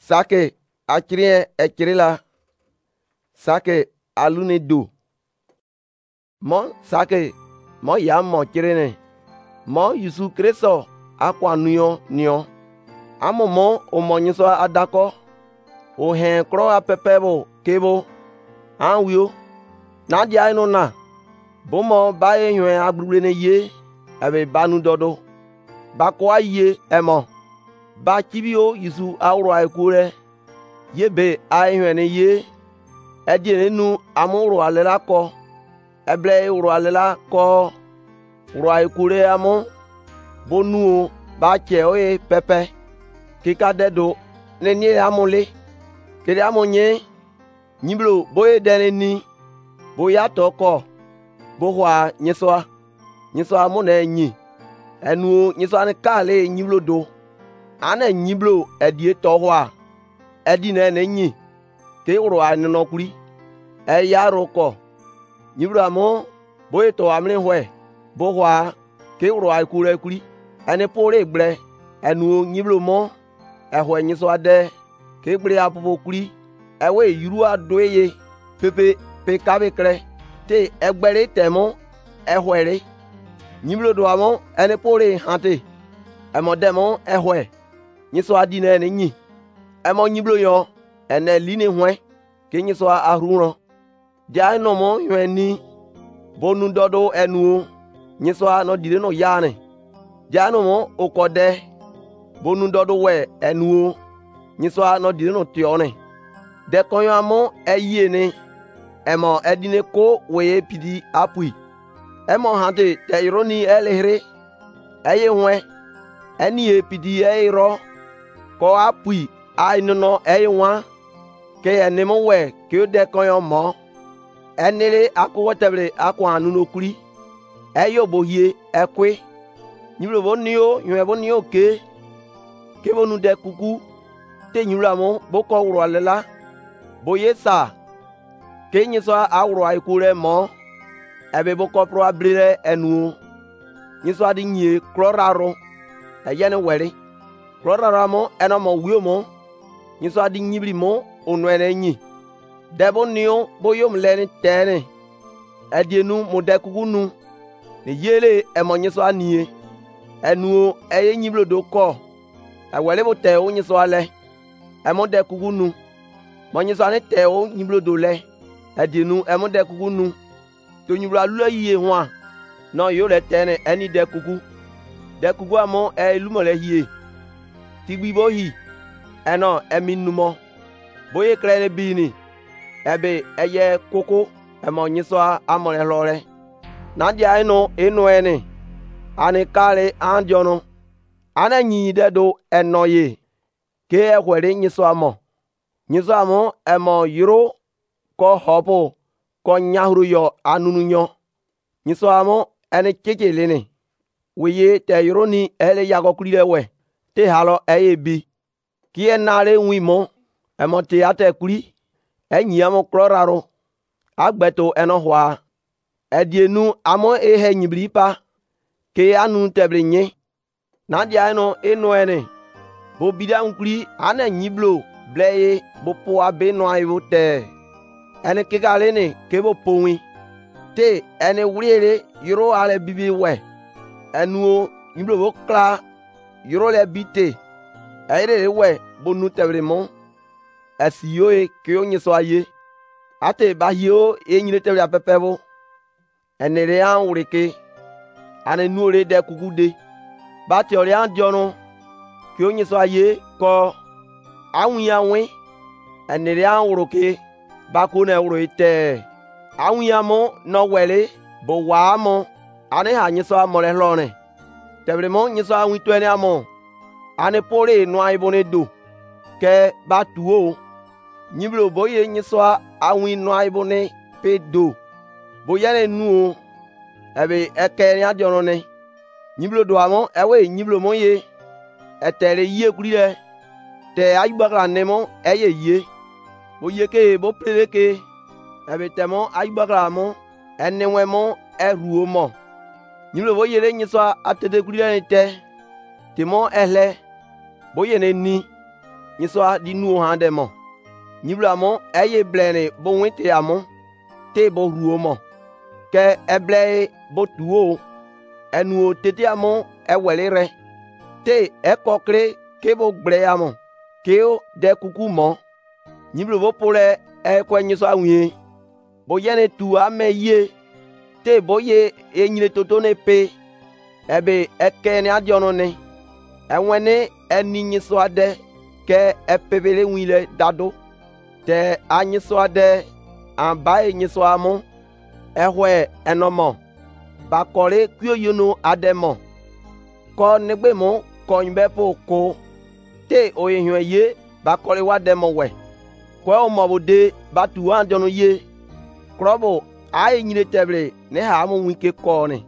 Sake akrien ekrila. Sake alune do. Mo sake mo ya mo krene. Mo Yesu Kristo akwa nuyo nio. Amo mo o mo nyiso adako. O hen kro apepebo kebo. Anwio. Na dia ino na. Bomo ba ehwen agbule ne ye. Ebe banu dodo. Ba kwa ye emo. Ba kibio Yesu awro aikure. Yebe ehwen ne ye. Edie nu amuro alela ko. Eble uro alela ko. Uro aikure amo. Bonu ba che oye pepe. Kika dedo ne nye amole. Kede amonye. Nyiblo boye dene ni. Boya toko. Bohwa nyeswa. Nyeswa mone nyi. Enu nyeswa ne kale nyiblo do. Ane nyiblo edie tohwa. Edi ne nyi. Ke uro anino kuri. Yaro ko. Nyiblo amo. Boye to amne hwe. Bohwa. Ke uro aikure kuri. Ene pore ble. Enu nyiblo mo. Ehwe nyeswa de. Ke ble apopo kuri. Ewe yuru adoye. Pepe kabe kre. Te egbere temo ehwere. Nyiblo do amo ene pore hante. Emo demo ehwe. Nyiso adine ene nyi. Emo nyiblo yo ene line hwe. Ke nyiso aruno. Dia no mo yweni. Bonu dodo enu. Nyiso no dire no yane. Dia no mo okode. Bonu dodo we enu. Nyiso no dire no tione. De konyo amo eyene. Emo edine ko weye pidi apui. Emo hante te ironi elehre. Eye hwe. Eni e pidi ro. Ko apui ainono eye wan. Ke enemo we ke de konyo mo. Enere akwo tebre akwa anu no kuri. Eyo bohie ekwe. Nyiblo bonio ywe bonio ke. Ke bonu de kuku. Te nyula mo boko wuro alela. Boye sa. Ke nyiso awro aikure mo. Ebe boko pro abrire enu. Nyiso adi nye kloraro. Eyene were. Kloraro mo eno mo wio mo. Nyiso adi nyibli mo onu ene nyi. Debo nio boyo mleni tene. Edienu mo dekugu nu. Ne yele emo nyiso anie. Enu eye nyiblo do ko. Ewele bo te o nyiso ale. Emo dekugu nu. Mo nyiso ane te o nyiblo do le. Edienu emo dekugu nu. To nyiblo alu yiye hwa. No yo le tene eni dekugu. Dekugu amo lumo le hiye. Tigbi bo hi. Eno eminumo. Boye krene bini. Ebe eye koko. Emo nyiso amore lore. Nadia eno ene. Ane kale andiono. Ane nyi dedo eno ye. Ke ehwere nyiso amo. Nyiso amo emo yiro. Ko hopo. Ko nyahuru yo anunu nyo. Nyiso amo ene cheche lene. Weye te yiro ni ele yago kulile we. Te halo eye bi. Kie nare wimo. Emo te ate kuli. Enyi amo kloraro. Agbeto eno hwa. Edienu amo ehe nyibli pa. Ke anu teble nye. Nadia eno ene. Bo bida unkuli ane nyiblo. Bleye bo po abe no ayo te. Ene kegalene kebo powi. Te ene wuriere yoro ale bibi we. Enuo nyiblo bo kla yoro le bite. Ere we bonu tebre mo. Asiyoe kyo nyiso aye. Ate bahio enyire tebre apepebo. Ene re an wurike. Ane nuore de kugude. Bati ore an diono. Kyo nyiso aye ko awin. Ene re an wuroke. Bako na wuro ite. Awiyamo no wele. Bo wa mo. Ane ha nyiso amore lone. Tebre mo nyiso awin tuene amo. Ane pore no aibone do. Ke batuo. Nyiblo boye nyiso awin no aibone pe do. Boyane nuo. Ebe eke ni adiono ne. Nyiblo do amo ewe nyiblo mo ye. Etere ye kulile. Te ayubakla nemo eye ye. Bo yeke bo pleke. Ebe temo ayubakla mo. Enenwe mo eruo mo. Nyiblo bo yele nyiso atete kulile te. Temo ele. Bo yene ni. nyiswa di nuwo hã ɖe mɔ. Nyibla mɔ eye blɛni bo winte amɔ te bo ruo mɔ. Ke eblɛ bo tuwo enuwo tete amɔ ewɛli rɛ. Te ekɔkle ke bo gblɛ amɔ keo de kuku mɔ. Nyiblo bo polɛ ekɔe nyiswa wie. Bo yɛne tu ame yie. Te bo ye enyile toto ne pe. Ebe eke ne adiɔnu ne. Ewɛne eni nyiswa de ke epebele wile dado. Te anyiswa de ambaye nyiswa mɔ. Ehɔe enɔmɔ. Bakɔle kuyoyono ademɔ. Kɔ negbe mɔ kɔnyibɛ po ko. Te oyehiwe ye bakɔle wa demɔ wɛ. Kɔɛ o mɔ bo de batu wa adiɔnu ye. Krɔbo aye nyile tɛble ne ha mo wike kɔɔ ne.